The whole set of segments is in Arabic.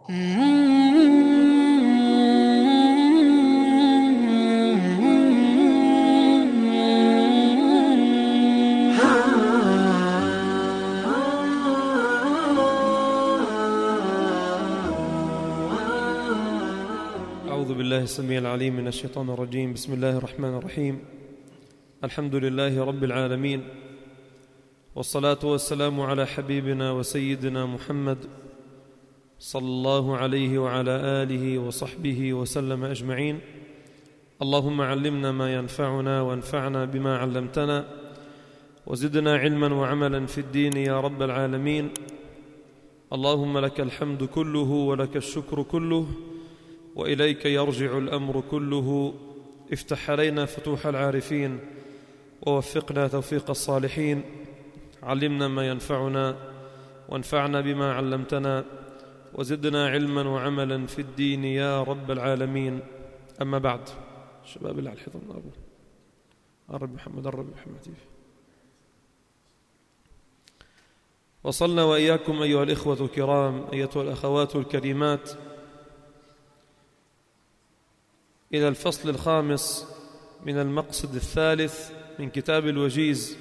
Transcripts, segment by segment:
أعوذ بالله السميع العليم من الشيطان الرجيم. بسم الله الرحمن الرحيم. الحمد لله رب العالمين، والصلاة والسلام على حبيبنا وسيدنا محمد صلى الله عليه وعلى آله وصحبه وسلم أجمعين. اللهم علمنا ما ينفعنا وانفعنا بما علمتنا وزدنا علما وعملا في الدين يا رب العالمين. اللهم لك الحمد كله ولك الشكر كله وإليك يرجع الأمر كله. افتح علينا فتوح العارفين ووفقنا توفيق الصالحين. علمنا ما ينفعنا وانفعنا بما علمتنا وزدنا علما وعملا في الدين يا رب العالمين. أما بعد، شباب الله الحفظ الرب محمد الرب محمد. وصلنا وإياكم أيها الإخوة الكرام، أيتها الأخوات الكريمات، إلى الفصل الخامس من المقصد الثالث من كتاب الوجيز،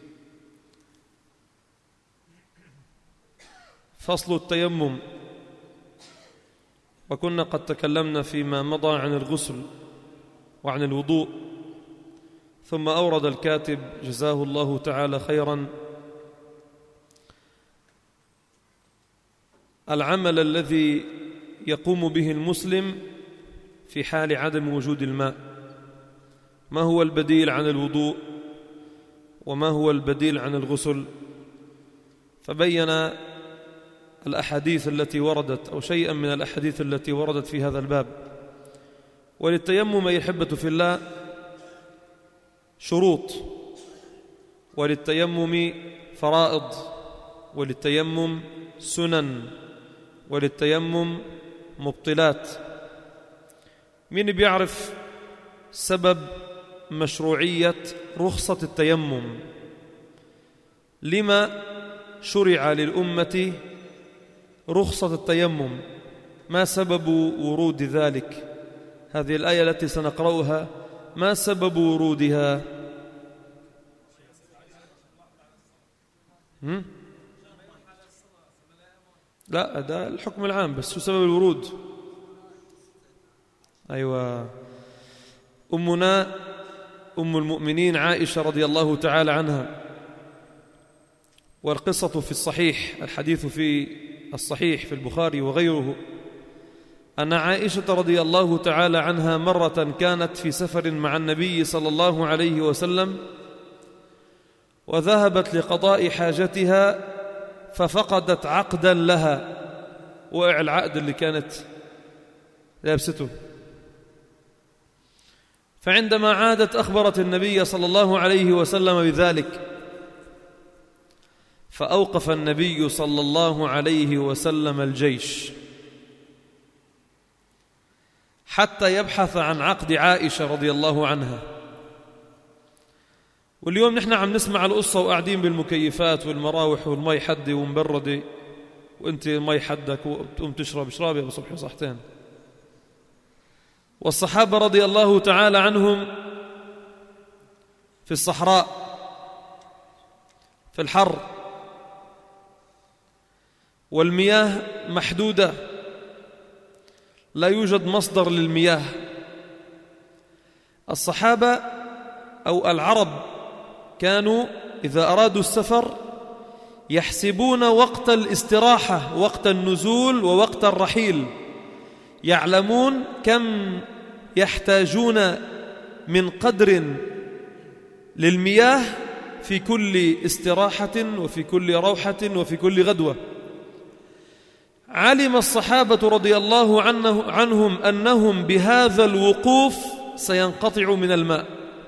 فصل التيمم. وكنا قد تكلمنا فيما مضى عن الغسل وعن الوضوء، ثم أورد الكاتب جزاه الله تعالى خيرا العمل الذي يقوم به المسلم في حال عدم وجود الماء. ما هو البديل عن الوضوء وما هو البديل عن الغسل؟ فبين الأحاديث التي وردت أو شيئا من الأحاديث التي وردت في هذا الباب. وللتيمم أيها الأحبة في الله شروط، وللتيمم فرائض، وللتيمم سنن، وللتيمم مبطلات. مين بيعرف سبب مشروعية رخصة التيمم؟ لما شرع للأمة رخصة التيمم؟ ما سبب ورود ذلك؟ هذه الآية التي سنقرأها ما سبب ورودها؟ لا، ده الحكم العام، بس شو سبب الورود؟ أيوة، أمنا أم المؤمنين عائشة رضي الله تعالى عنها، والقصة في الصحيح، الحديث في الصحيح في البخاري وغيره، أن عائشة رضي الله تعالى عنها مرة كانت في سفر مع النبي صلى الله عليه وسلم، وذهبت لقضاء حاجتها ففقدت عقدا لها، وقع العقد اللي كانت لابسته. فعندما عادت أخبرت النبي صلى الله عليه وسلم بذلك، فأوقف النبي صلى الله عليه وسلم الجيش حتى يبحث عن عقد عائشة رضي الله عنها. واليوم نحن عم نسمع القصة وقاعدين بالمكيفات والمراوح والمي حدي ومبردة، وانت المي حدك وتقوم تشرب اشرابي يا صبحي صحتين. والصحابة رضي الله تعالى عنهم في الصحراء في الحر، والمياه محدودة، لا يوجد مصدر للمياه. الصحابة أو العرب كانوا إذا أرادوا السفر يحسبون وقت الاستراحة، وقت النزول ووقت الرحيل، يعلمون كم يحتاجون من قدر للمياه في كل استراحة وفي كل روحة وفي كل غدوة. علم الصحابة رضي الله عنهم أنهم بهذا الوقوف سينقطعوا من الماء،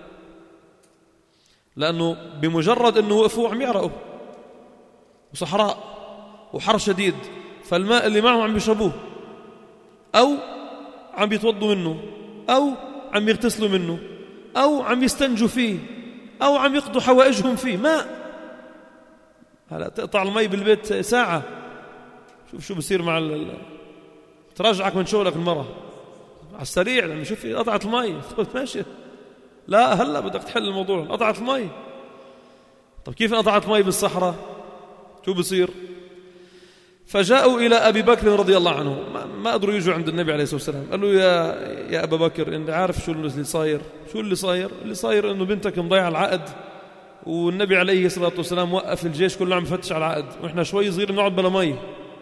لأنه بمجرد أنه وقفوا عم يعرقوا وصحراء وحر شديد، فالماء اللي معهم عم يشربوه أو عم يتوضوا منه أو عم يغتسلوا منه أو عم يستنجوا فيه أو عم يقضوا حوائجهم فيه. ماء، هلا تقطع المي بالبيت ساعة، شوف شو بصير مع ترجعك من شغلك المرة على السريع لما شوف قطعت المي ماشي، لا هلا بدك تحل الموضوع، قطعت المي. طب كيف قطعت مي بالصحراء؟ شو بصير؟ فجاءوا إلى أبي بكر رضي الله عنه، ما قدروا يجوا عند النبي عليه الصلاة والسلام. قالوا يا أبا بكر، أنت عارف شو اللي صاير؟ شو اللي صاير؟ اللي صاير إنه بنتك مضيعة العقد، والنبي عليه الصلاة والسلام وقف الجيش كله عم يفتش على العقد، وإحنا شوي صغير نقعد بلا مي.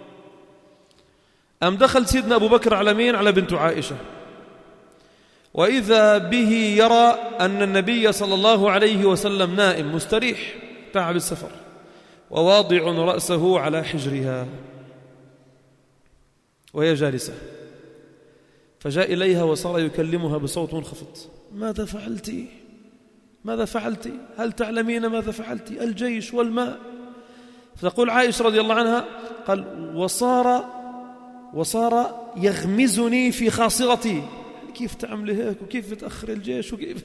أم دخل سيدنا أبو بكر على مين؟ على بنت عائشة، وإذا به يرى أن النبي صلى الله عليه وسلم نائم مستريح تعب السفر، وواضع رأسه على حجرها وهي جالسة. فجاء إليها وصار يكلمها بصوت منخفض: ماذا فعلت؟ ماذا فعلت؟ هل تعلمين ماذا فعلت؟ الجيش والماء. فتقول عائشة رضي الله عنها: قال وصار يغمزني في خاصرتي. كيف تعملي هيك وكيف بتأخر الجيش وكيف؟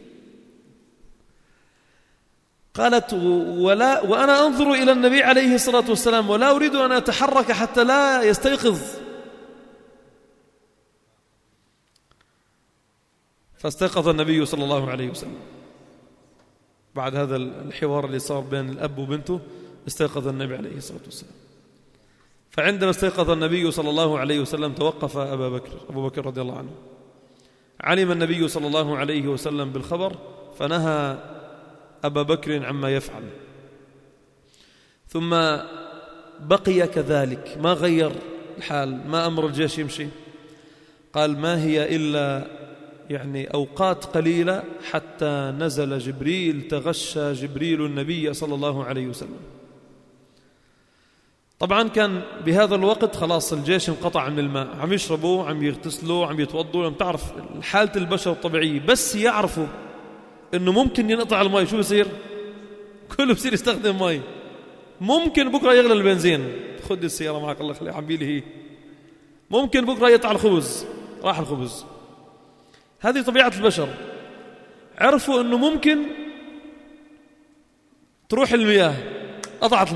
قالت: وأنا أنظر إلى النبي عليه الصلاة والسلام ولا أريد أن أتحرك حتى لا يستيقظ. فاستيقظ النبي صلى الله عليه وسلم بعد هذا الحوار اللي صار بين الأب وبنته. استيقظ النبي عليه الصلاة والسلام. فعندما استيقظ النبي صلى الله عليه وسلم توقف أبو بكر رضي الله عنه. علم النبي صلى الله عليه وسلم بالخبر فنهى أبا بكر عما يفعل، ثم بقي كذلك ما غير الحال، ما أمر الجيش يمشي. قال: ما هي إلا أوقات قليلة حتى نزل جبريل، تغشى جبريل النبي صلى الله عليه وسلم. طبعا كان بهذا الوقت خلاص الجيش انقطع عن الماء، عم يشربوا، عم يغتسلوا، عم يتوضوا. لم تعرف حالة البشر الطبيعية، بس يعرفوا انه ممكن ينقطع الماء شو بصير؟ كله بصير يستخدم ماء. ممكن بكرة يغلى البنزين، خد السيارة معك الله يخليها عبيلي هي. ممكن بكرة يقطع الخبز، راح الخبز. هذه طبيعة البشر. عرفوا انه ممكن تروح المياه، قطعت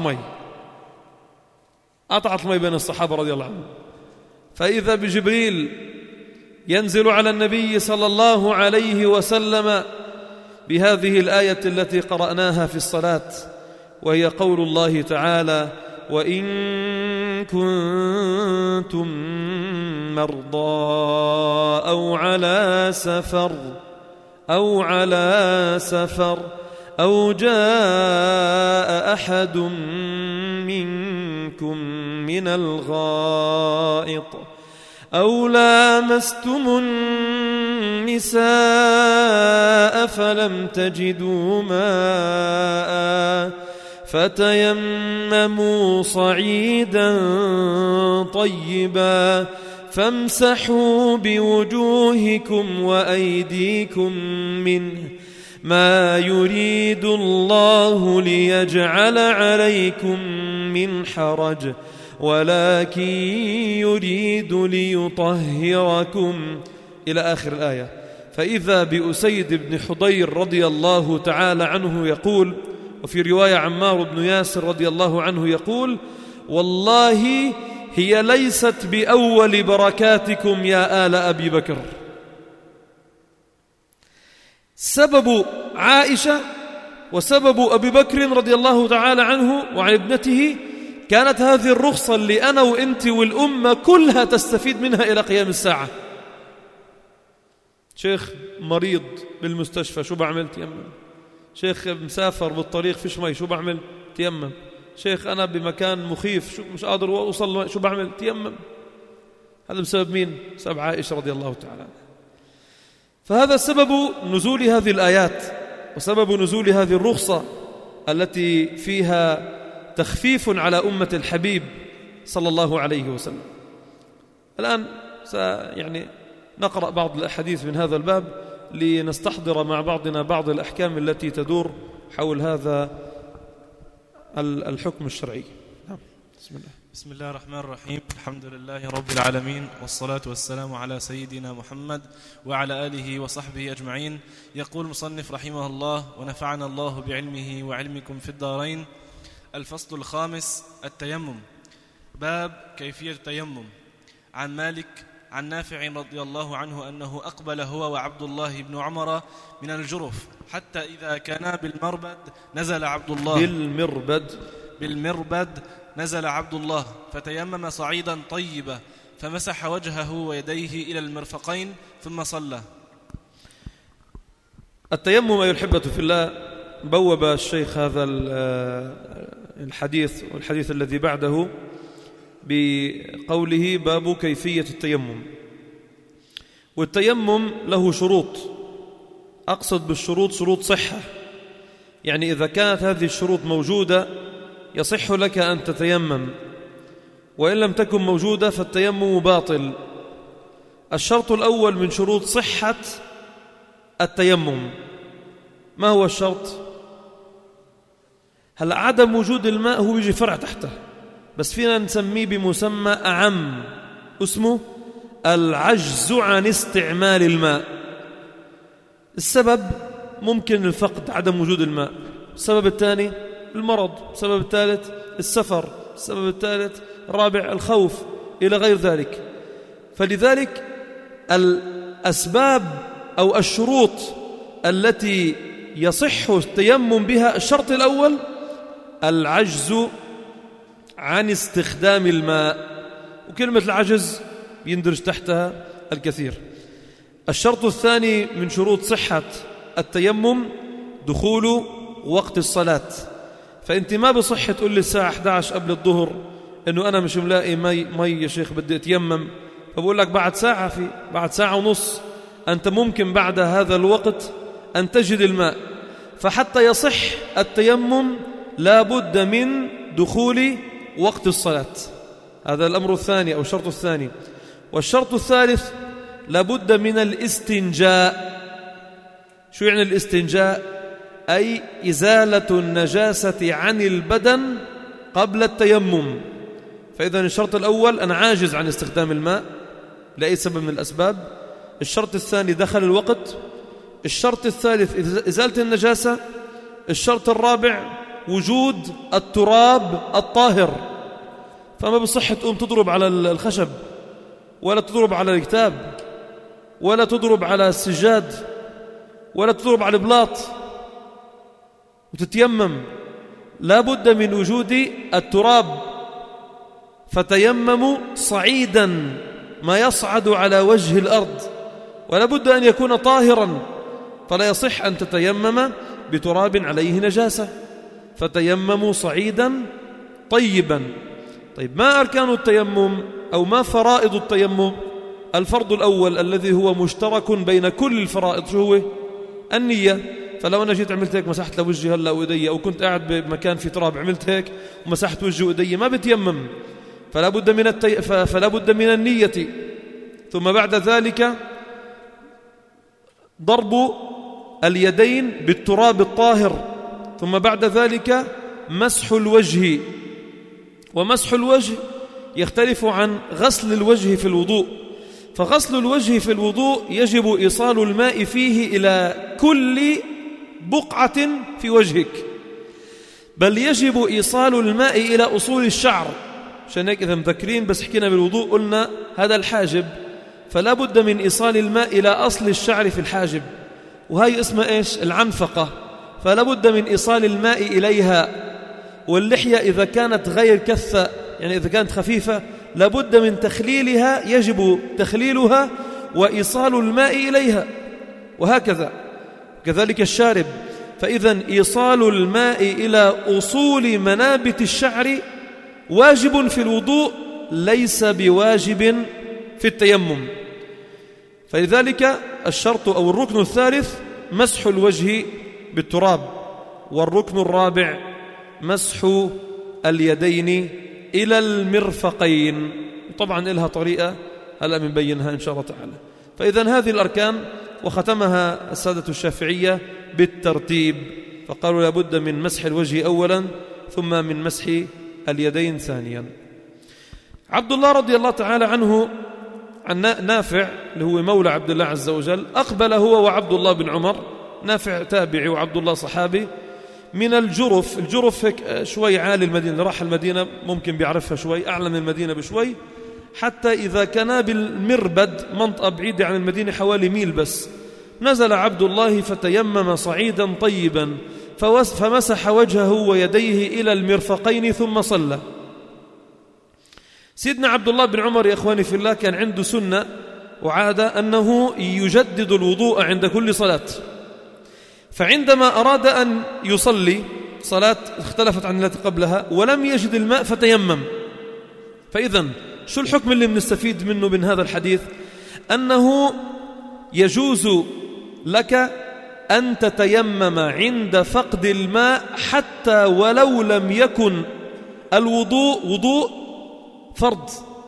المي بين الصحابة رضي الله عنهم. فإذا بجبريل ينزل على النبي صلى الله عليه وسلم بهذه الآية التي قرأناها في الصلاة، وهي قول الله تعالى: وإن كنتم مرضى أو على سفر أو جاء أحد منكم من الغائط أو لامستم النساء فلم تجدوا ماء فتيمموا صعيدا طيبا فامسحوا بوجوهكم وأيديكم منه ما يريد الله ليجعل عليكم من حرج ولكن يريد ليطهركم إلى آخر الآية. فإذا بأسيد بن حضير رضي الله تعالى عنه يقول، وفي رواية عمار بن ياسر رضي الله عنه يقول: والله هي ليست بأول بركاتكم يا آل أبي بكر. سبب عائشة وسبب أبي بكر رضي الله تعالى عنه وعن ابنته كانت هذه الرخصة اللي أنا وإنت والأمة كلها تستفيد منها إلى قيام الساعة. شيخ مريض بالمستشفى شو بعمل؟ تيمم. شيخ مسافر بالطريق فيش مي شو بعمل؟ تيمم. شيخ أنا بمكان مخيف مش قادر أوصل شو بعمل؟ تيمم. هذا بسبب مين؟ بسبب عائشة رضي الله تعالى. فهذا سبب نزول هذه الآيات وسبب نزول هذه الرخصة التي فيها تخفيف على أمة الحبيب صلى الله عليه وسلم. الآن نقرأ بعض الأحاديث من هذا الباب لنستحضر مع بعضنا بعض الأحكام التي تدور حول هذا الحكم الشرعي. بسم الله الرحمن الرحيم. الحمد لله رب العالمين، والصلاة والسلام على سيدنا محمد وعلى آله وصحبه أجمعين. يقول المصنف رحمه الله ونفعنا الله بعلمه وعلمكم في الدارين: الفصل الخامس: التيمم. باب كيفية التيمم. عن مالك عن نافع رضي الله عنه أنه أقبل هو وعبد الله بن عمر من الجرف حتى إذا كانا بالمربد نزل عبد الله بالمربد نزل عبد الله فتيمم صعيدا طيبا فمسح وجهه ويديه إلى المرفقين ثم صلى. التيمم أيها الأحبة في الله بوب الشيخ هذا الحديث والحديث الذي بعده بقوله باب كيفية التيمم. والتيمم له شروط، أقصد بالشروط شروط صحة، يعني إذا كانت هذه الشروط موجودة يصح لك أن تتيمم، وإن لم تكن موجودة فالتيمم باطل. الشرط الأول من شروط صحة التيمم ما هو الشرط؟ هل عدم وجود الماء هو يجي فرع تحته، بس فينا نسميه بمسمى أعم اسمه العجز عن استعمال الماء. السبب ممكن الفقد، عدم وجود الماء. السبب الثاني المرض، السبب الثالث السفر، السبب الثالث الرابع الخوف إلى غير ذلك. فلذلك الأسباب أو الشروط التي يصح التيمم بها، الشرط الأول العجز عن استخدام الماء، وكلمة العجز يندرج تحتها الكثير. الشرط الثاني من شروط صحة التيمم دخول وقت الصلاة. فأنت ما بصح تقول لي الساعة 11 قبل الظهر إنه أنا مش ملاقي مي يا شيخ بدي أتيمم، فبقول لك بعد ساعة ونص أنت ممكن بعد هذا الوقت أن تجد الماء. فحتى يصح التيمم لا بد من دخول وقت الصلاة. هذا الأمر الثاني أو الشرط الثاني. والشرط الثالث لا بد من الاستنجاء. شو يعني الاستنجاء؟ أي إزالة النجاسة عن البدن قبل التيمم. فإذا الشرط الأول أنا عاجز عن استخدام الماء لأي سبب من الأسباب. الشرط الثاني دخل الوقت. الشرط الثالث إزالة النجاسة. الشرط الرابع وجود التراب الطاهر. فما بصح تقوم تضرب على الخشب ولا تضرب على الكتاب ولا تضرب على السجاد ولا تضرب على البلاط وتتيمم. لا بد من وجود التراب. فتيمموا صعيدا ما يصعد على وجه الأرض، ولا بد أن يكون طاهرا، فلا يصح أن تتيمم بتراب عليه نجاسة. فتيمموا صعيدا طيبا. طيب ما أركان التيمم أو ما فرائض التيمم؟ الفرض الأول الذي هو مشترك بين كل الفرائض شو هو؟ النية. فلو أنا جيت عملت هيك مسحت لوجهي هلا وإيدي، أو كنت قاعد بمكان في تراب عملت هيك ومسحت وجهي وإيدي ما بتيمم. فلا بد من النية. ثم بعد ذلك ضرب اليدين بالتراب الطاهر. ثم بعد ذلك مسح الوجه. ومسح الوجه يختلف عن غسل الوجه في الوضوء. فغسل الوجه في الوضوء يجب إيصال الماء فيه إلى كل بقعة في وجهك، بل يجب إيصال الماء إلى أصول الشعر. عشان هيك إذا مذكرين بس حكينا بالوضوء قلنا هذا الحاجب، فلا بد من إيصال الماء إلى أصل الشعر في الحاجب، وهي اسمها إيش؟ العنفقة. فلا بد من إيصال الماء إليها. واللحية إذا كانت غير كثة، يعني إذا كانت خفيفة، لا بد من تخليلها، يجب تخليلها وإيصال الماء إليها، وهكذا. كذلك الشارب. فإذا إيصال الماء إلى أصول منابت الشعر واجب في الوضوء، ليس بواجب في التيمم. فلذلك الشرط أو الركن الثالث مسح الوجه بالتراب. والركن الرابع مسح اليدين إلى المرفقين. طبعا لها طريقة هلأ بنبينها إن شاء الله تعالى. فإذا هذه الأركان، وختمها السادة الشافعية بالترتيب، فقالوا لابد من مسح الوجه أولا ثم من مسح اليدين ثانيا. عبد الله رضي الله تعالى عنه عن نافع اللي هو مولى عبد الله عز وجل، أقبل هو وعبد الله بن عمر، نافع تابعي وعبد الله صحابي، من الجرف. الجرف هيك شوي عالي المدينة، راح المدينة ممكن بيعرفها شوي، أعلى من المدينة بشوي، حتى إذا كان بالمربد، منطقة بعيدة عن المدينة حوالي ميل بس، نزل عبد الله فتيمم صعيدا طيبا فمسح وجهه ويديه إلى المرفقين ثم صلى. سيدنا عبد الله بن عمر يا إخواني في الله كان عنده سنة وعادة أنه يجدد الوضوء عند كل صلاة، فعندما أراد أن يصلي صلاة اختلفت عن التي قبلها ولم يجد الماء فتيمم. فإذن شو الحكم اللي بنستفيد منه من هذا الحديث؟ أنه يجوز لك أن تتيمم عند فقد الماء حتى ولو لم يكن الوضوء وضوء فرض،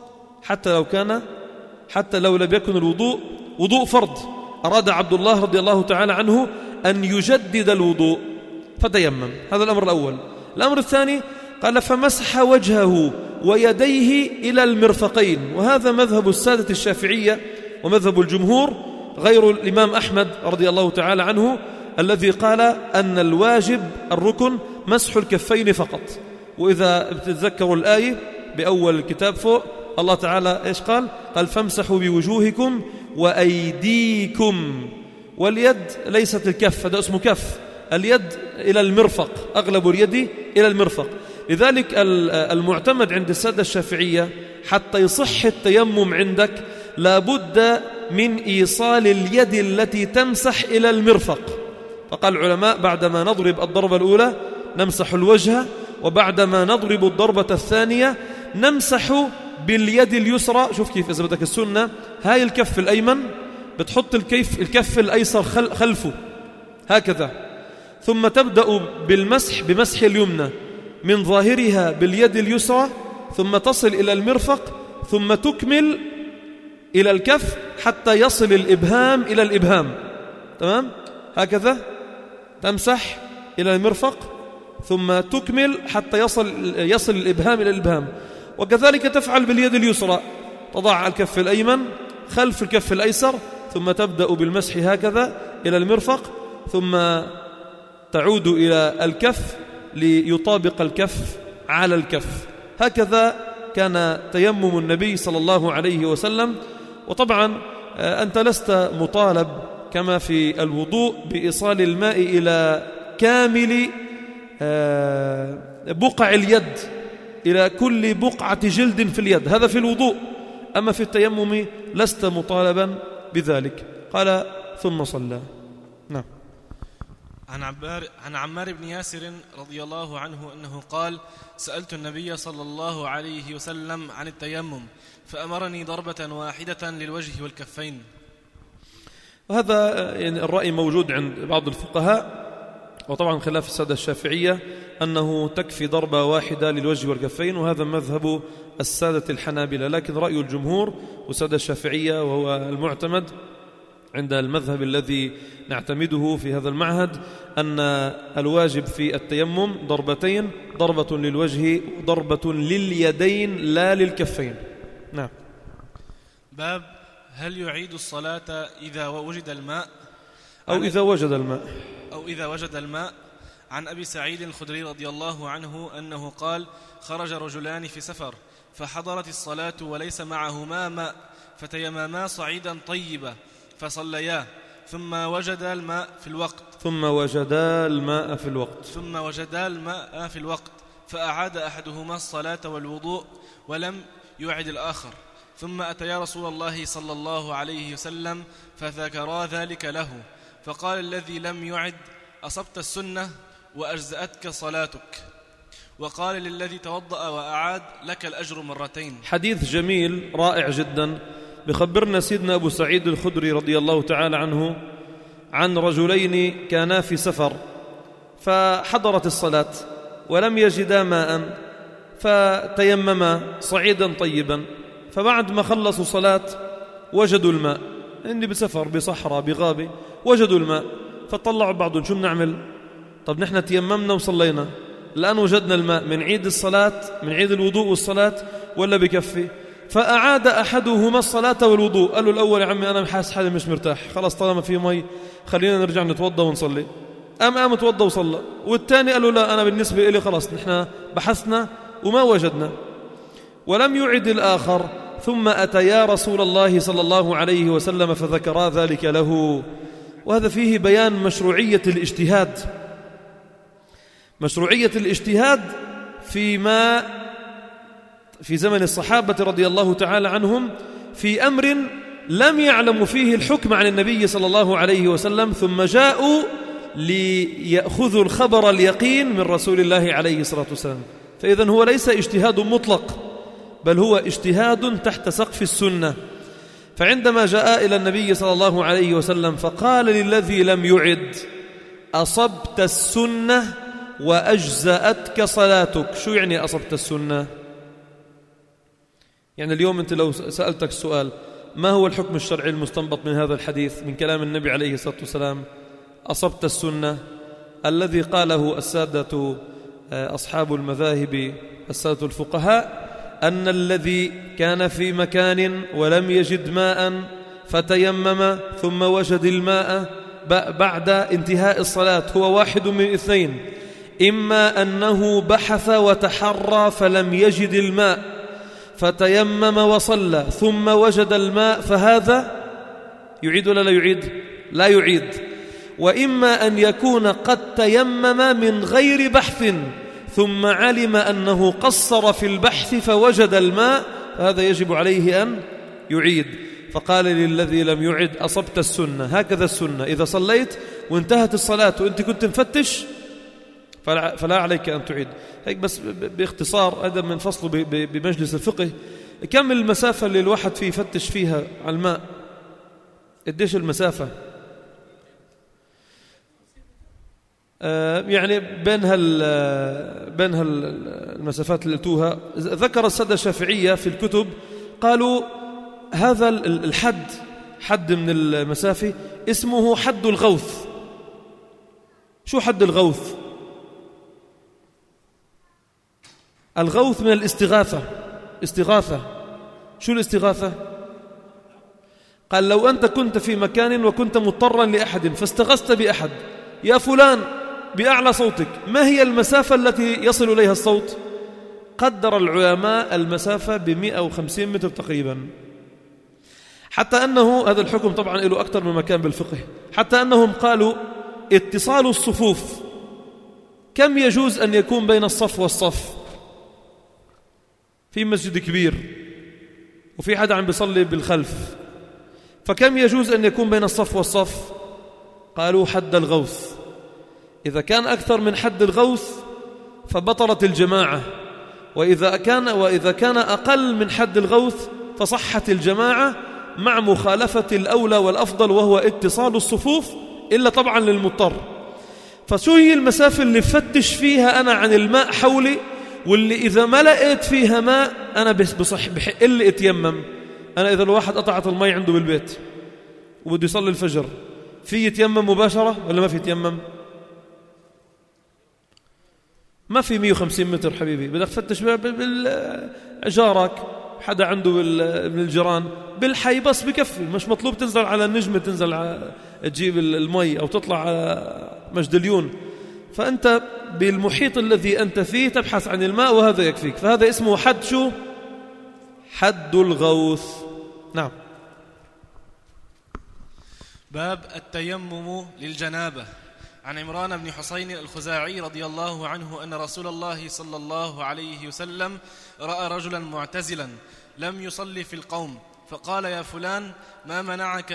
حتى لو لم يكن الوضوء وضوء فرض. أراد عبد الله رضي الله تعالى عنه أن يجدد الوضوء فتيمم. هذا الأمر الأول. الأمر الثاني قال فمسح وجهه ويديه إلى المرفقين، وهذا مذهب السادة الشافعية ومذهب الجمهور غير الإمام أحمد رضي الله تعالى عنه الذي قال أن الواجب الركن مسح الكفين فقط. وإذا بتتذكروا الآية بأول الكتاب فوق الله تعالى إيش قال؟ قال فامسحوا بوجوهكم وأيديكم، واليد ليست الكف، هذا اسمه كف، اليد إلى المرفق، أغلب اليد إلى المرفق. لذلك المعتمد عند السادة الشافعية حتى يصح التيمم عندك لابد من إيصال اليد التي تمسح إلى المرفق. فقال العلماء بعدما نضرب الضربة الأولى نمسح الوجه، وبعدما نضرب الضربة الثانية نمسح باليد اليسرى. شوف كيف إذا بدك السنة، هاي الكف الأيمن بتحط الكف الأيسر خلفه هكذا، ثم تبدأ بمسح اليمنى من ظاهرها باليد اليسرى، ثم تصل إلى المرفق، ثم تكمل إلى الكف حتى يصل الإبهام إلى الإبهام. تمام؟ هكذا تمسح إلى المرفق ثم تكمل حتى يصل الإبهام إلى الإبهام. وكذلك تفعل باليد اليسرى، تضع الكف الأيمن خلف الكف الأيسر، ثم تبدأ بالمسح هكذا إلى المرفق، ثم تعود إلى الكف ليطابق الكف على الكف. هكذا كان تيمم النبي صلى الله عليه وسلم. وطبعا أنت لست مطالب كما في الوضوء بإيصال الماء إلى كامل بقع اليد، إلى كل بقعة جلد في اليد، هذا في الوضوء. أما في التيمم لست مطالبا بذلك. قال ثم صلى. نعم. عن عمار بن ياسر رضي الله عنه أنه قال سألت النبي صلى الله عليه وسلم عن التيمم فأمرني ضربة واحدة للوجه والكفين. وهذا يعني الرأي موجود عند بعض الفقهاء، وطبعا خلاف السادة الشافعية أنه تكفي ضربة واحدة للوجه والكفين، وهذا مذهب السادة الحنابلة. لكن رأي الجمهور والسادة الشافعية وهو المعتمد عند المذهب الذي نعتمده في هذا المعهد أن الواجب في التيمم ضربتين، ضربة للوجه وضربة لليدين لا للكفين. نعم. باب هل يعيد الصلاة إذا وجد الماء أو إذا وجد الماء؟ عن أبي سعيد الخدري رضي الله عنه أنه قال خرج رجلان في سفر فحضرت الصلاة وليس معهما ماء فتيمما صعيدا طيبا فصليا ثم وجدا الماء في الوقت فأعاد أحدهما الصلاة والوضوء ولم يعد الآخر، ثم أتيا رسول الله صلى الله عليه وسلم فذكرا ذلك له، فقال الذي لم يعد أصبت السنة وأجزأتك صلاتك، وقال للذي توضأ وأعاد لك الأجر مرتين. حديث جميل رائع جدا. بخبرنا سيدنا أبو سعيد الخدري رضي الله تعالى عنه عن رجلين كانا في سفر فحضرت الصلاة ولم يجدا ماء فتيمما صعيدا طيبا، فبعد ما خلصوا صلاة وجدوا الماء، إني بسفر بصحراء بغابة وجدوا الماء، فطلعوا بعضهم شو بنعمل؟ طب نحن تيممنا وصلينا، الآن وجدنا الماء، من عيد الصلاة من عيد الوضوء والصلاة ولا بكفي؟ فأعاد أحدهما الصلاة والوضوء. قال له الأول يا عمي أنا حاسس حالي مش مرتاح، خلاص طالما في مي خلينا نرجع نتوضى ونصلي. قام توضى وصلى. والثاني قال له لا أنا بالنسبة إلي خلاص نحن بحثنا وما وجدنا. ولم يعد الآخر ثم أتيا رسول الله صلى الله عليه وسلم فذكرا ذلك له. وهذا فيه بيان مشروعية الاجتهاد، مشروعية الاجتهاد فيما في زمن الصحابة رضي الله تعالى عنهم في أمر لم يعلموا فيه الحكم عن النبي صلى الله عليه وسلم، ثم جاءوا ليأخذوا الخبر اليقين من رسول الله عليه الصلاة والسلام. فإذن هو ليس اجتهاد مطلق، بل هو اجتهاد تحت سقف السنة. فعندما جاء إلى النبي صلى الله عليه وسلم فقال للذي لم يعد: أصبت السنة وأجزأتك صلاتك. شو يعني أصبت السنة؟ يعني اليوم أنت لو سألتك السؤال: ما هو الحكم الشرعي المستنبط من هذا الحديث من كلام النبي عليه الصلاة والسلام؟ أصبت السنة. الذي قاله السادة أصحاب المذاهب السادة الفقهاء أن الذي كان في مكان ولم يجد ماء فتيمم ثم وجد الماء بعد انتهاء الصلاة هو واحد من اثنين: إما أنه بحث وتحرى فلم يجد الماء فتيمم وصلى ثم وجد الماء، فهذا يعيد ولا لا يعيد؟ لا يعيد. وإما أن يكون قد تيمم من غير بحث ثم علم أنه قصر في البحث فوجد الماء، فهذا يجب عليه أن يعيد. فقال للذي لم يعد: أصبت السنة. هكذا السنة، إذا صليت وانتهت الصلاة وأنت كنت مفتش فلا عليك أن تعيد. هيك بس باختصار، هذا من فصله بمجلس الفقه. كم المسافة اللي الواحد فيه يفتش فيها على الماء؟ قديش المسافة؟ يعني بين المسافات اللي قلتوها. ذكر السادة الشافعية في الكتب قالوا هذا الحد، حد من المسافة اسمه حد الغوث. شو حد الغوث؟ الغوث من الاستغاثة. استغاثة. شو الاستغاثة؟ قال: لو أنت كنت في مكان وكنت مضطرا لأحد فاستغثت بأحد: يا فلان، بأعلى صوتك. ما هي المسافة التي يصل إليها الصوت؟ قدر العلماء المسافة ب150 متر تقريبا. حتى أنه هذا الحكم طبعا له أكثر من مكان بالفقه، حتى أنهم قالوا اتصال الصفوف كم يجوز أن يكون بين الصف والصف؟ في مسجد كبير وفي حدا عم بيصلي بالخلف، فكم يجوز أن يكون بين الصف والصف؟ قالوا حد الغوث. إذا كان أكثر من حد الغوث فبطلت الجماعة، وإذا كان أقل من حد الغوث فصحت الجماعة مع مخالفة الأولى والأفضل وهو اتصال الصفوف، إلا طبعا للمضطر. فشو هي المسافة اللي فتش فيها أنا عن الماء حولي، واللي إذا ما لقيت فيها ماء أنا بحق اللي اتيمم؟ أنا إذا الواحد قطعت الماء عنده بالبيت وبده يصلي الفجر، في يتيمم مباشرة ولا ما في يتيمم؟ ما في 150 متر حبيبي، بدك تفتش جارك، حدا عنده من الجيران بالحي بس بكفي. مش مطلوب تنزل على النجمة، تنزل تجيب المي أو تطلع على مجدليون. فأنت بالمحيط الذي أنت فيه تبحث عن الماء وهذا يكفيك. فهذا اسمه حد شو؟ حد الغوث. نعم. باب التيمم للجنابة. عن عمران بن حسين الخزاعي رضي الله عنه أن رسول الله صلى الله عليه وسلم رأى رجلا معتزلا لم يصلي في القوم، فقال: يا فلان، ما منعك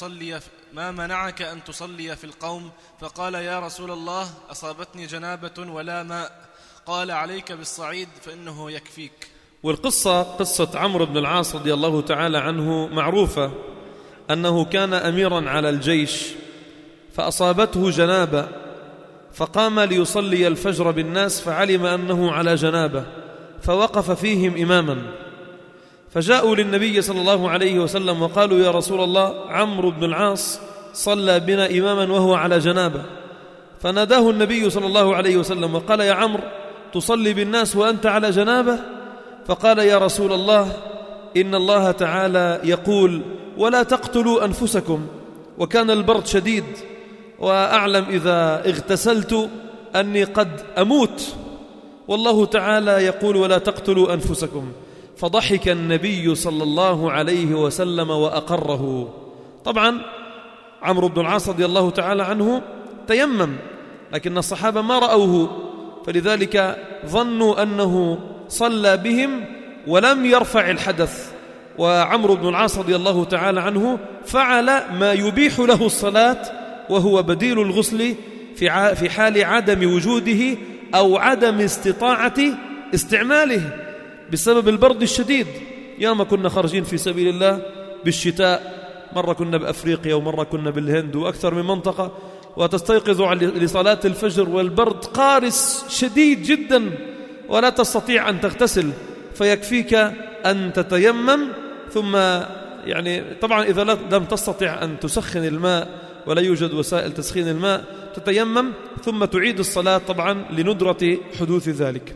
أن تصلي في القوم؟ فقال: يا رسول الله، أصابتني جنابة ولا ماء. قال: عليك بالصعيد فإنه يكفيك. والقصة قصة عمرو بن العاص رضي الله تعالى عنه معروفة، أنه كان أميرا على الجيش فأصابته جنابة، فقام ليصلي الفجر بالناس فعلم أنه على جنابة فوقف فيهم إماما، فجاءوا للنبي صلى الله عليه وسلم وقالوا: يا رسول الله، عمرو بن العاص صلى بنا إماما وهو على جنابة. فناداه النبي صلى الله عليه وسلم وقال: يا عمرو، تصلي بالناس وأنت على جنابة؟ فقال: يا رسول الله، إن الله تعالى يقول: ولا تقتلوا أنفسكم، وكان البرد شديد، وأعلم إذا اغتسلت أني قد أموت، والله تعالى يقول: ولا تقتلوا أنفسكم. فضحك النبي صلى الله عليه وسلم وأقره. طبعا عمرو بن العاص رضي الله تعالى عنه تيمم، لكن الصحابة ما رأوه، فلذلك ظنوا أنه صلى بهم ولم يرفع الحدث. وعمرو بن العاص رضي الله تعالى عنه فعل ما يبيح له الصلاة، وهو بديل الغسل في حال عدم وجوده أو عدم استطاعة استعماله بسبب البرد الشديد. ياما كنا خارجين في سبيل الله بالشتاء، مرة كنا بأفريقيا ومرة كنا بالهند وأكثر من منطقة، وتستيقظ لصلاة الفجر والبرد قارس شديد جدا ولا تستطيع أن تغتسل، فيكفيك أن تتيمم. ثم يعني طبعا إذا لم تستطع أن تسخن الماء ولا يوجد وسائل تسخين الماء، تتيمم ثم تعيد الصلاة طبعا لندرة حدوث ذلك.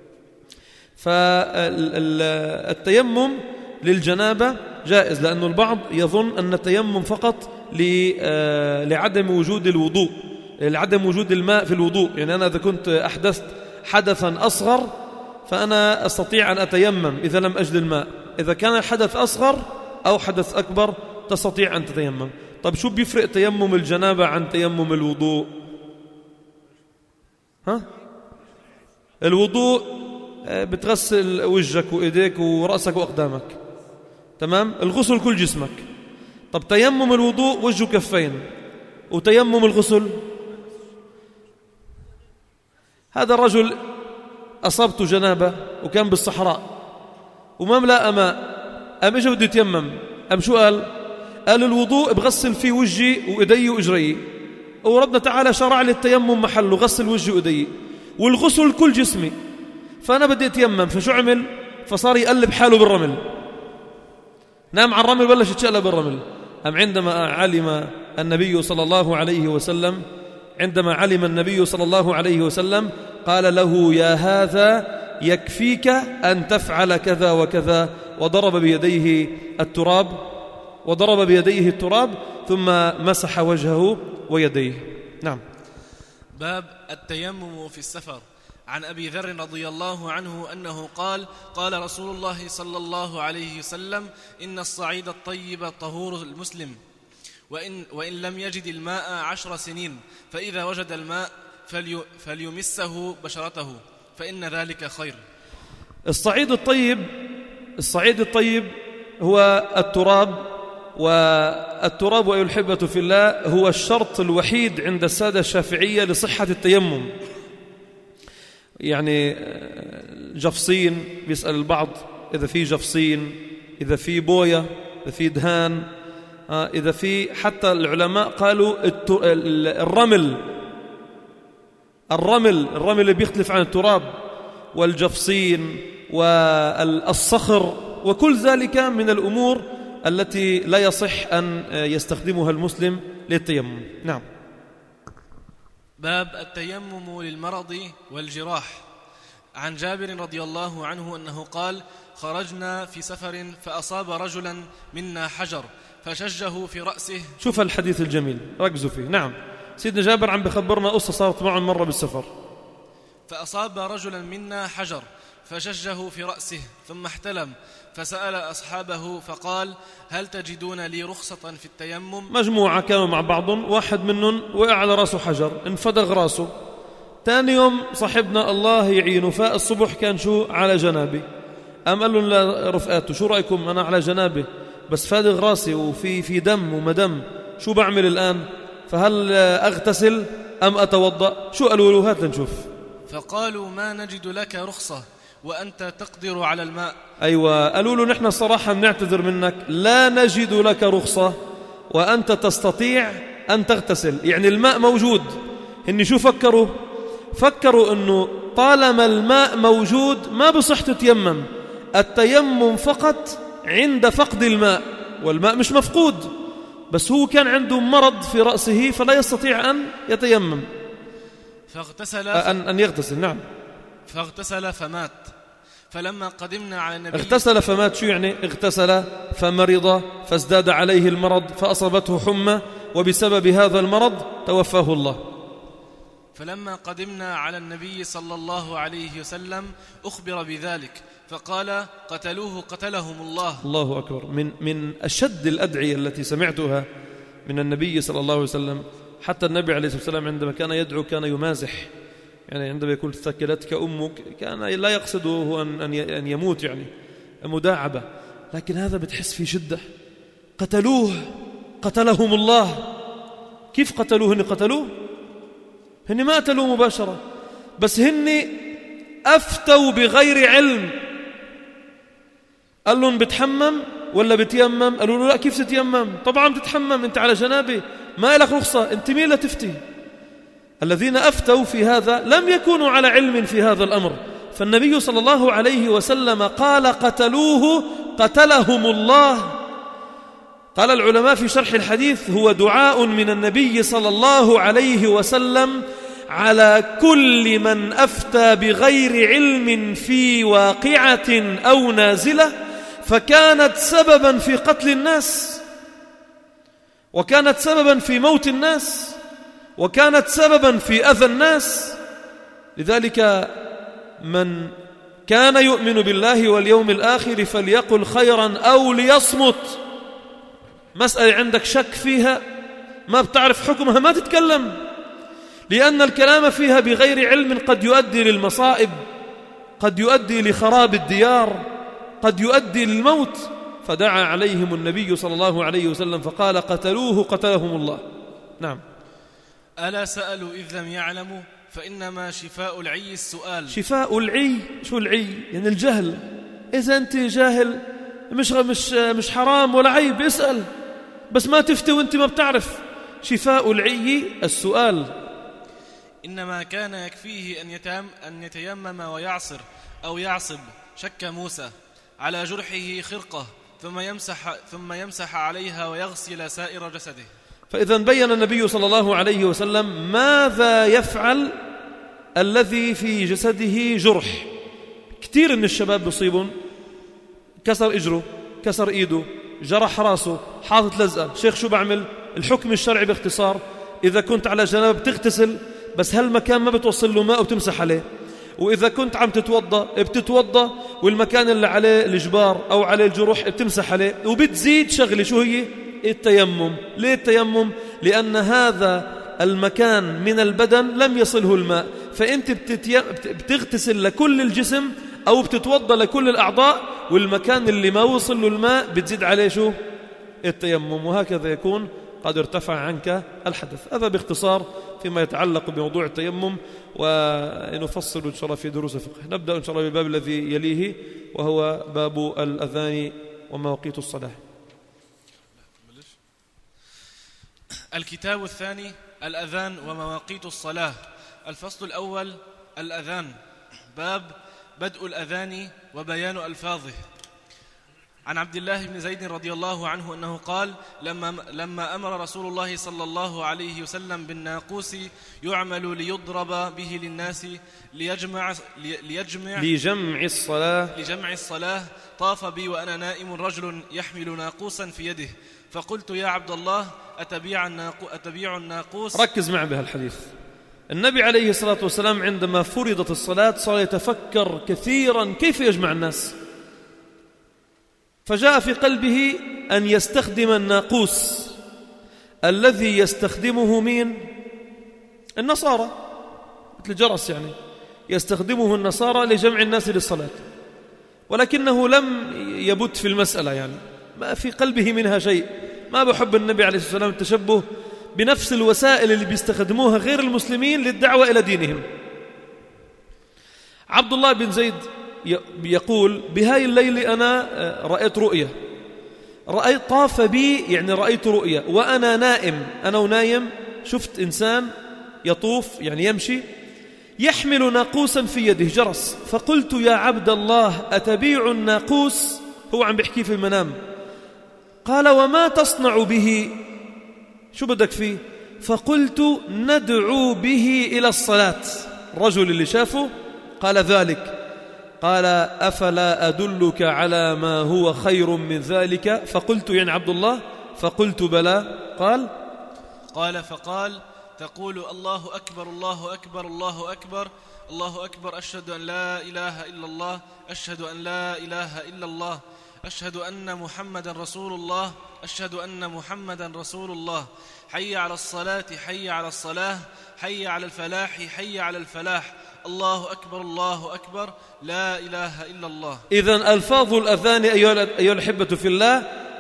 فالتيمم للجنابة جائز، لأن البعض يظن أن التيمم فقط لعدم وجود الوضوء، لعدم وجود الماء في الوضوء. يعني أنا إذا كنت أحدثت حدثا أصغر فأنا أستطيع أن أتيمم إذا لم أجد الماء. إذا كان الحدث أصغر أو حدث أكبر تستطيع أن تتيمم. طب شو بيفرق تيمم الجنابة عن تيمم الوضوء؟ الوضوء بتغسل وجهك وإيديك ورأسك وأقدامك، تمام؟ الغسل كل جسمك. طب تيمم الوضوء وجه كفين، وتيمم الغسل هذا الرجل أصابته جنابة وكان بالصحراء وما ملاقى ماء، أم إجا بده يتيمم، أم شو قال الوضوء بغسل فيه وجهي وإيدي وإجري، وربنا تعالى شرع لي التيمم محله غسل وجهي وإيدي، والغسل كل جسمي، فأنا بدي أتيمم. فشو عمل؟ فصار يقلب حاله بالرمل، نام على الرمل بلش يتشقلب بالرمل. أم عندما علم النبي صلى الله عليه وسلم قال له يا هذا يكفيك أن تفعل كذا وكذا، وضرب بيديه التراب ثم مسح وجهه ويديه. نعم. باب التيمم في السفر. عن أبي ذر رضي الله عنه أنه قال رسول الله صلى الله عليه وسلم إن الصعيد الطيب طهور المسلم، وإن لم يجد الماء 10 سنين، فإذا وجد الماء فليمسه بشرته، فإن ذلك خير. الصعيد الطيب هو التراب، والتراب أيها الأحبة في الله هو الشرط الوحيد عند السادة الشافعية لصحة التيمم. يعني جفصين، بيسأل البعض إذا في جفصين، إذا في بوية، إذا في دهان، إذا في، حتى العلماء قالوا الرمل اللي بيختلف عن التراب، والجفصين والصخر، وكل ذلك من الأمور التي لا يصح أن يستخدمها المسلم للتيمم. نعم. باب التيمم للمرض والجراح. عن جابر رضي الله عنه أنه قال خرجنا في سفر فأصاب رجلا منا حجر فشجه في رأسه. شوف الحديث الجميل، ركزوا فيه. نعم، سيدنا جابر عم بخبرنا قصة صارت معه مرة بالسفر. فأصاب رجلا منا حجر فشجه في رأسه ثم احتلم، فسأل أصحابه فقال هل تجدون لي رخصة في التيمم؟ مجموعة كانوا مع بعضهم، واحد منهم وقع على رأسه حجر انفدغ رأسه. تاني يوم صاحبنا الله يعينه فاق الصبح كان شو على جنابه، قام قال لهم لرفقاته شو رأيكم أنا على جنابه بس فادغ راسي وفي دم ومدم، شو بعمل الآن؟ فهل أغتسل أم أتوضأ؟ شو قالوا له؟ هات لنشوف. فقالوا ما نجد لك رخصة وأنت تقدر على الماء. أيوة، قالوا له نحن الصراحة بنعتذر منك، لا نجد لك رخصة وأنت تستطيع أن تغتسل، يعني الماء موجود. إني شو فكروا أنه طالما الماء موجود ما بصح تتيمم، التيمم فقط عند فقد الماء، والماء مش مفقود، بس هو كان عنده مرض في رأسه فلا يستطيع أن يتيمم، فاغتسل أن يغتسل. نعم. فاغتسل فمات. فلما قدمنا على النبي اغتسل فمات، شو يعني اغتسل فمرض فازداد عليه المرض فأصابته حمى، وبسبب هذا المرض توفاه الله. فلما قدمنا على النبي صلى الله عليه وسلم أخبر بذلك فقال قتلوه قتلهم الله. الله أكبر. من أشد الأدعية التي سمعتها من النبي صلى الله عليه وسلم، حتى النبي عليه الصلاة والسلام عندما كان يدعو كان يمازح، يعني عندما يقول ثكلتك أمك كان لا يقصده أن يموت، يعني مداعبة، لكن هذا بتحس في شدة. قتلوه قتلهم الله. كيف قتلوه؟ هن قتلوه؟ هن ما قتلوه مباشرة، بس هن أفتوا بغير علم. قال لهم بتحمم ولا بتيمم؟ قالوا له لا، كيف تتيمم؟ طبعا بتتحمم، انت على جنابه، ما لك رخصة، انت مين لا تفتي؟ الذين أفتوا في هذا لم يكونوا على علم في هذا الأمر، فالنبي صلى الله عليه وسلم قال قتلوه قتلهم الله. قال العلماء في شرح الحديث هو دعاء من النبي صلى الله عليه وسلم على كل من أفتى بغير علم في واقعة أو نازلة فكانت سببا في قتل الناس، وكانت سببا في موت الناس، وكانت سببا في أذى الناس. لذلك من كان يؤمن بالله واليوم الآخر فليقل خيرا أو ليصمت. مسألة عندك شك فيها ما بتعرف حكمها ما تتكلم، لأن الكلام فيها بغير علم قد يؤدي للمصائب، قد يؤدي لخراب الديار، قد يؤدي للموت. فدعا عليهم النبي صلى الله عليه وسلم فقال قتلوه قتلهم الله. نعم. ألا سألوا إذ لم يعلموا فإنما شفاء العي السؤال. شفاء العي، شو العي؟ يعني الجهل. إذا أنت جاهل مش حرام ولا عيب، اسأل، بس ما تفتي وأنت ما بتعرف. شفاء العي السؤال. إنما كان يكفيه أن يتيمم ويعصر أو يعصب، شك موسى، على جرحه خرقة ثم يمسح عليها ويغسل سائر جسده. فإذا بين النبي صلى الله عليه وسلم ماذا يفعل الذي في جسده جرح. كثير من الشباب بيصيبون كسر إجره، كسر إيده، جرح راسه، حاطط لزقة. شيخ شو بعمل؟ الحكم الشرعي باختصار إذا كنت على جنابة بتغتسل، بس هالمكان ما بتوصل له ماء وبتمسح عليه. وإذا كنت عم بتتوضأ والمكان اللي عليه الجبار أو عليه الجروح بتمسح عليه. وبتزيد شغلة شو هي؟ التيمم. ليه التيمم؟ لأن هذا المكان من البدن لم يصله الماء، فأنت بتغتسل لكل الجسم أو بتتوضأ لكل الأعضاء، والمكان اللي ما وصل له الماء بتزيد عليه شو؟ التيمم. وهكذا يكون قد ارتفع عنك الحدث. هذا باختصار فيما يتعلق بموضوع التيمم، ونفصل إن شاء الله في دروس الفقه. نبدأ إن شاء الله بالباب الذي يليه وهو باب الأذان ومواقيت الصلاة. الكتاب الثاني الأذان ومواقيت الصلاة. الفصل الأول الأذان. باب بدء الأذان وبيان ألفاظه. عن عبد الله بن زيد رضي الله عنه أنه قال لما أمر رسول الله صلى الله عليه وسلم بالناقوس يعمل ليضرب به للناس لجمع الصلاة طاف بي وأنا نائم رجل يحمل ناقوسا في يده فقلت يا عبد الله أتبيع الناقوس. ركز معي بهالحديث. النبي عليه الصلاة والسلام عندما فرضت الصلاة صار يتفكر كثيرا كيف يجمع الناس، فجاء في قلبه أن يستخدم الناقوس الذي يستخدمه مين؟ النصارى، مثل الجرس يعني، يستخدمه النصارى لجمع الناس للصلاة، ولكنه لم يبت في المسألة، يعني ما في قلبه منها شيء. ما بحب النبي عليه الصلاة والسلام التشبه بنفس الوسائل اللي بيستخدموها غير المسلمين للدعوة إلى دينهم. عبد الله بن زيد يقول بهاي الليلة أنا رأيت رؤية، طاف بي يعني رأيت رؤية وأنا نائم، أنا ونايم شفت إنسان يطوف يعني يمشي يحمل ناقوسا في يده جرس، فقلت يا عبد الله أتبيع الناقوس؟ هو عم بيحكي في المنام. قال وما تصنع به؟ شو بدك فيه؟ فقلت ندعو به إلى الصلاة. الرجل اللي شافه قال ذلك، قال أفلا أدلك على ما هو خير من ذلك؟ فقلت يعني عبد الله، فقلت بلى. قال فقال تقول الله أكبر الله أكبر الله أكبر الله أكبر، أشهد أن لا إله إلا الله، أشهد أن لا إله إلا الله، أشهد أن محمدا رسول الله، أشهد أن محمدا رسول الله، حي على الصلاة حي على الصلاة، حي على الفلاح حي على الفلاح، الله أكبر الله أكبر، لا إله إلا الله. إذن ألفاظ الأذان أيها الأحبة في الله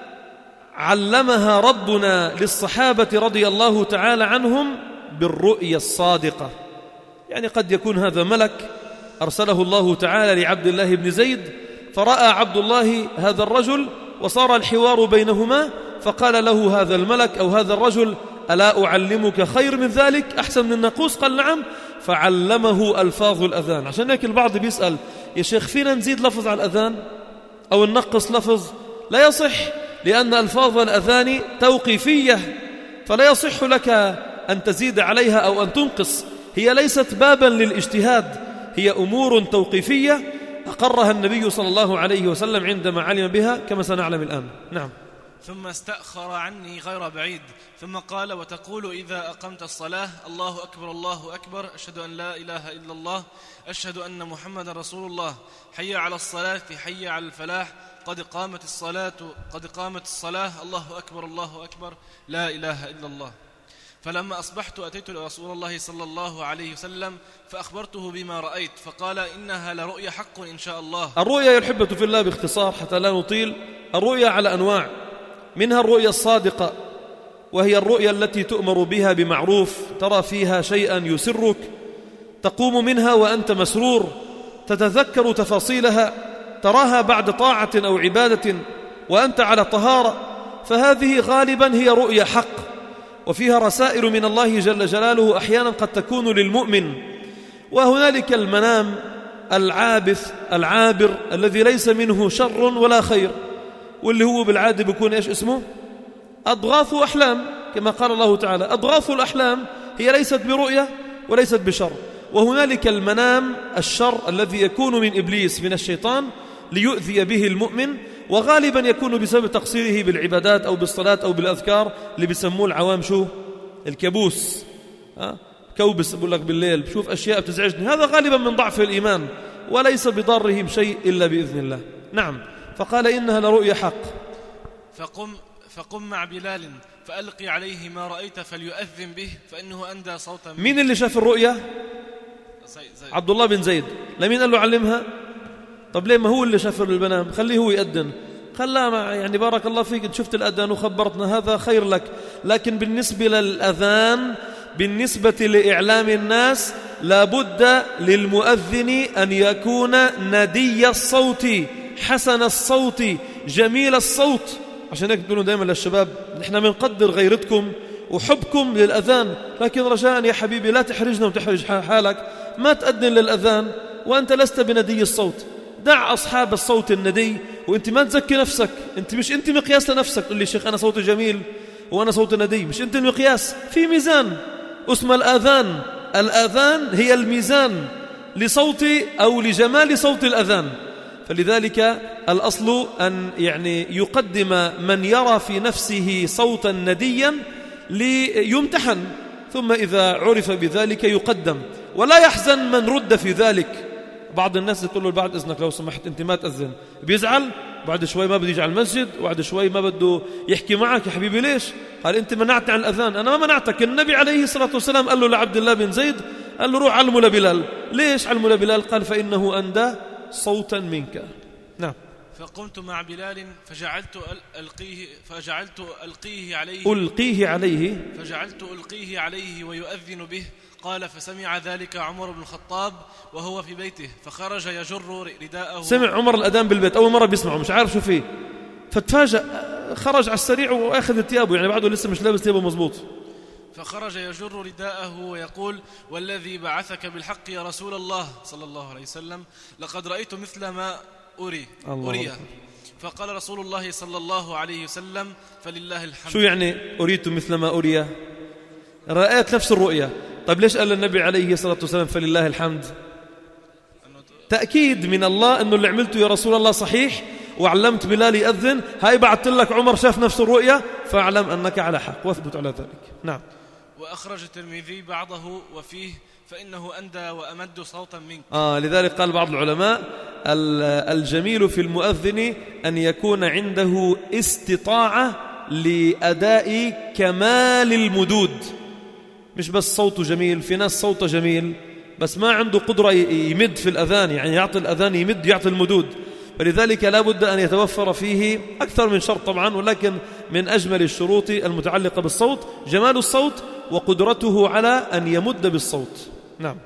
علمها ربنا للصحابة رضي الله تعالى عنهم بالرؤيا الصادقة. يعني قد يكون هذا ملك أرسله الله تعالى لعبد الله بن زيد، فرأى عبد الله هذا الرجل وصار الحوار بينهما، فقال له هذا الملك أو هذا الرجل: ألا أعلمك خير من ذلك أحسن من الناقوس؟ قال نعم، فعلمه ألفاظ الأذان. عشان هيك البعض بيسأل: يا شيخ فينا نزيد لفظ على الأذان أو ننقص لفظ؟ لا يصح، لأن ألفاظ الأذان توقيفية، فلا يصح لك أن تزيد عليها أو أن تنقص. هي ليست بابا للاجتهاد، هي أمور توقيفية أقرها النبي صلى الله عليه وسلم عندما علم بها كما سنعلم الآن. نعم. ثم استأخر عني غير بعيد، ثم قال: وتقول إذا أقمت الصلاة: الله أكبر الله أكبر، أشهد أن لا إله إلا الله، أشهد أن محمد رسول الله، حي على الصلاة حي على الفلاح، قد قامت الصلاة قد قامت الصلاة، الله أكبر الله أكبر، لا إله إلا الله. فلما أصبحت أتيت لرسول الله صلى الله عليه وسلم فأخبرته بما رأيت، فقال: إنها لرؤيا حق إن شاء الله. الرؤيا يا الأحبة في الله باختصار حتى لا نطيل، الرؤيا على أنواع، منها الرؤيا الصادقة، وهي الرؤيا التي تؤمر بها بمعروف، ترى فيها شيئا يسرك، تقوم منها وأنت مسرور، تتذكر تفاصيلها، تراها بعد طاعة أو عبادة وأنت على طهارة، فهذه غالبا هي رؤيا حق، وفيها رسائل من الله جل جلاله أحيانا قد تكون للمؤمن. وهنالك المنام العابث العابر الذي ليس منه شر ولا خير، واللي هو بالعادة بيكون إيش اسمه؟ أضغاث أحلام، كما قال الله تعالى: أضغاث الأحلام هي ليست برؤية وليست بشر. وهنالك المنام الشر الذي يكون من إبليس من الشيطان ليؤذي به المؤمن، وغالبا يكون بسبب تقصيره بالعبادات أو بالصلاة أو بالأذكار، اللي بيسموه العوام شو؟ الكابوس. كوبس بقول لك بالليل بشوف أشياء بتزعجني، هذا غالبا من ضعف الإيمان وليس بضرهم شيء إلا بإذن الله. نعم. فقال: إنها لرؤيا حق. فقم مع بلال فألقي عليه ما رأيت فليؤذن به فإنه أندى صوتا. مين اللي شاف الرؤيا؟ عبد الله بن زيد. لمين قال له علمها؟ طب ليه؟ ما هو اللي شاف البنام، خليه هو يأذن. قال: لا، يعني بارك الله فيك، شفت الأذان وخبرتنا، هذا خير لك، لكن بالنسبة للأذان، بالنسبة لإعلام الناس، لابد للمؤذن أن يكون ندي الصوت، حسن الصوت، جميل الصوت. عشان هيك بيقولوا دائما للشباب: نحن بنقدر غيرتكم وحبكم للأذان، لكن رجاء يا حبيبي لا تحرجنا وتحرج حالك، ما تأذن للأذان وأنت لست بندي الصوت. دع أصحاب الصوت الندي، وأنت ما تزكي نفسك، أنت مقياس لنفسك. تقول لي: شيخ أنا صوتي جميل وأنا صوتي ندي. مش أنت المقياس، في ميزان اسمه الآذان. الآذان هي الميزان لصوت أو لجمال صوت الأذان. فلذلك الأصل أن يعني يقدم من يرى في نفسه صوتا نديا ليمتحن، ثم إذا عرف بذلك يقدم، ولا يحزن من رد في ذلك. بعض الناس تقول له: بعد إذنك لو سمحت أنت ما تأذن، بيزعل، بعد شوي ما بده يجي على المسجد، وبعد شوي ما بده يحكي معك. يا حبيبي ليش؟ قال: أنت منعت عن الأذان. أنا ما منعتك. النبي عليه الصلاة والسلام قال له لعبد الله بن زيد، قال له: روح علمه لبلال. ليش علمه لبلال؟ قال: فإنه أندى صوتا منك. نعم. فقمت مع بلال فجعلت ألقيه عليه ويؤذن به. قال: فسمع ذلك عمر بن الخطاب وهو في بيته، فخرج يجر رداءه. سمع عمر الأذان بالبيت، أول مرة بيسمعه، مش عارف شو فيه، فتفاجأ، خرج على السريع وأخذ ثيابه، يعني بعده لسه مش لابس ثيابه مزبوط. فخرج يجر رداءه ويقول: والذي بعثك بالحق يا رسول الله صلى الله عليه وسلم، لقد رأيت مثل ما أري. فقال رسول الله صلى الله عليه وسلم: فلله الحمد. شو يعني أريت مثل ما أري؟ رأيت نفس الرؤيا. طيب ليش قال النبي عليه الصلاة والسلام فلله الحمد؟ تأكيد من الله أنه اللي عملته يا رسول الله صحيح، وعلمت بلال يأذن، هاي بعثت لك عمر شاف نفس الرؤيا، فاعلم أنك على حق، واثبت على ذلك. نعم. وأخرج الترمذي بعضه وفيه فإنه أندى وأمد صوتا منك. لذلك قال بعض العلماء الجميل في المؤذن أن يكون عنده استطاعة لأداء كمال المدود، مش بس صوته جميل. في ناس صوته جميل بس ما عنده قدرة يمد في الأذان، يعني يعطي الأذان يمد يعطي المدود، فلذلك لا بد أن يتوفر فيه أكثر من شرط طبعا، ولكن من أجمل الشروط المتعلقة بالصوت جمال الصوت وقدرته على أن يمد بالصوت. نعم.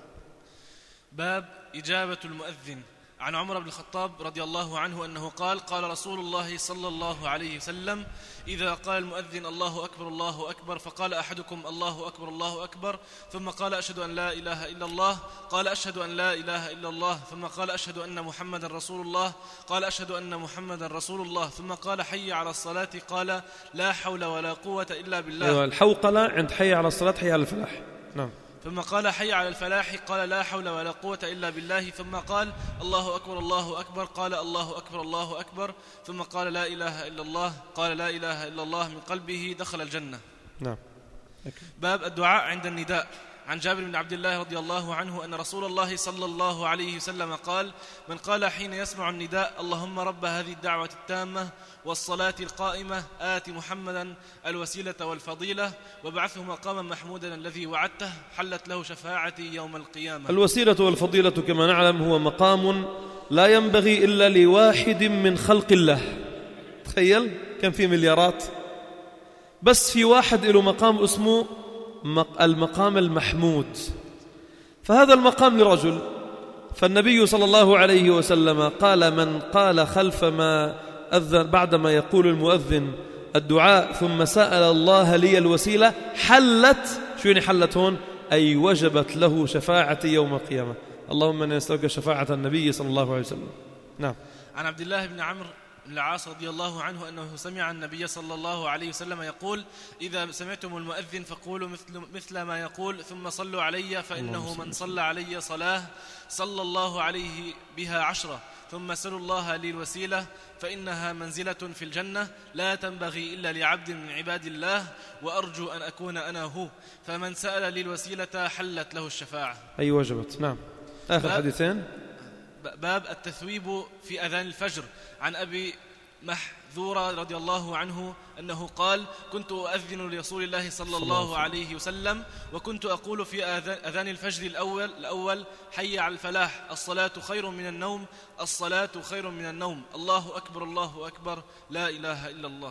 باب إجابة المؤذن. عن عمر بن الخطاب رضي الله عنه أنه قال: قال رسول الله صلى الله عليه وسلم: إذا قال المؤذن الله أكبر الله أكبر فقال أحدكم الله أكبر الله أكبر ثم قال أشهد أن لا إله إلا الله قال أشهد أن لا إله إلا الله ثم قال أشهد أن محمدا رسول الله قال أشهد أن محمدا رسول الله ثم قال حي على الصلاة قال لا حول ولا قوة إلا بالله. الحوقلة عند حي على الصلاة حي على الفلاح. نعم. ثم قال حي على الفلاح قال لا حول ولا قوة إلا بالله ثم قال الله أكبر الله أكبر قال الله أكبر الله أكبر ثم قال لا إله إلا الله قال لا إله إلا الله من قلبه دخل الجنة. نعم. باب الدعاء عند النداء. عن جابر بن عبد الله رضي الله عنه أن رسول الله صلى الله عليه وسلم قال: من قال حين يسمع النداء اللهم رب هذه الدعوة التامة والصلاة القائمة آت محمدا الوسيلة والفضيلة وابعثه مقاما محمودا الذي وعدته حلت له شفاعتي يوم القيامة. الوسيلة والفضيلة كما نعلم هو مقام لا ينبغي إلا لواحد من خلق الله. تخيل كم في مليارات، بس في واحد له مقام اسمه المقام المحمود، فهذا المقام لرجل. فالنبي صلى الله عليه وسلم قال: من قال خلف ما أذن بعدما يقول المؤذن الدعاء ثم سأل الله لي الوسيلة حلت، شو يعني حلت هون؟ أي وجبت له شفاعتي يوم القيامة. اللهم إنا نسألك شفاعة النبي صلى الله عليه وسلم. نعم. عن عبد الله بن عمرو بن العاص رضي الله عنه أنه سمع النبي صلى الله عليه وسلم يقول: إذا سمعتم المؤذن فقولوا مثل ما يقول ثم صلوا علي فإنه من صلى علي صلاة صلى الله عليه بها 10 ثم سلوا الله لي الوسيلة فإنها منزلة في الجنة لا تنبغي إلا لعبد من عباد الله وأرجو أن أكون أنا هو، فمن سأل لي الوسيلة حلت له الشفاعة. أي وجبت. نعم. آخر حديثين. باب التثويب في أذان الفجر. عن أبي محذورة رضي الله عنه أنه قال: كنت أؤذن لرسول الله صلى الله عليه وسلم وكنت أقول في أذان الفجر الأول حي على الفلاح الصلاة خير من النوم الصلاة خير من النوم الله أكبر الله أكبر لا إله إلا الله.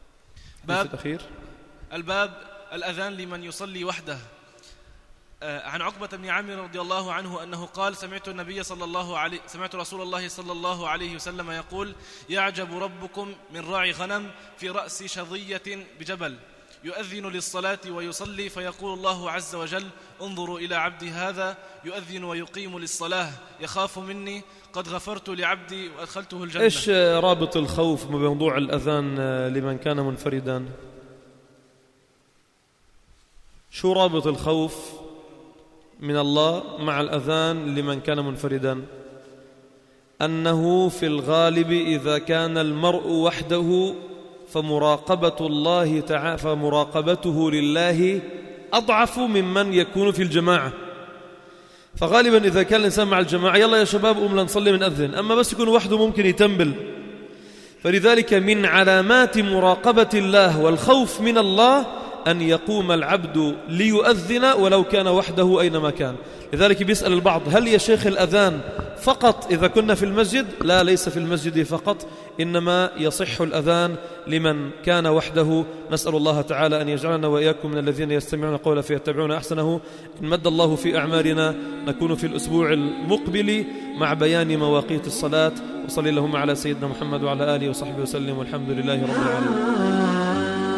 الباب الأذان لمن يصلي وحده. عن عقبة بن عامر رضي الله عنه أنه قال: سمعت رسول الله صلى الله عليه وسلم يقول: يعجب ربكم من راعي غنم في رأس شظية بجبل يؤذن للصلاة ويصلي فيقول الله عز وجل: انظروا إلى عبدي هذا يؤذن ويقيم للصلاة يخاف مني قد غفرت لعبدي وأدخلته الجنة. إيش رابط الخوف بموضوع الأذان لمن كان منفردا؟ شو رابط الخوف من الله مع الأذان لمن كان منفردا؟ أنه في الغالب إذا كان المرء وحده فمراقبته لله أضعف ممن يكون في الجماعة. فغالبا إذا كان الإنسان مع الجماعة يلا يا شباب قوم لنصلي من أذن، أما بس يكون وحده ممكن يتنبل. فلذلك من علامات مراقبة الله والخوف من الله أن يقوم العبد ليؤذن ولو كان وحده أينما كان. لذلك بيسأل البعض: هل يا شيخ الأذان فقط إذا كنا في المسجد؟ لا، ليس في المسجد فقط، إنما يصح الأذان لمن كان وحده. نسأل الله تعالى أن يجعلنا وإياكم من الذين يستمعون قولا فيتبعون أحسنه. إن مد الله في أعمارنا نكون في الأسبوع المقبل مع بيان مواقيت الصلاة. وصلي اللهم على سيدنا محمد وعلى آله وصحبه وسلم والحمد لله رب العالمين.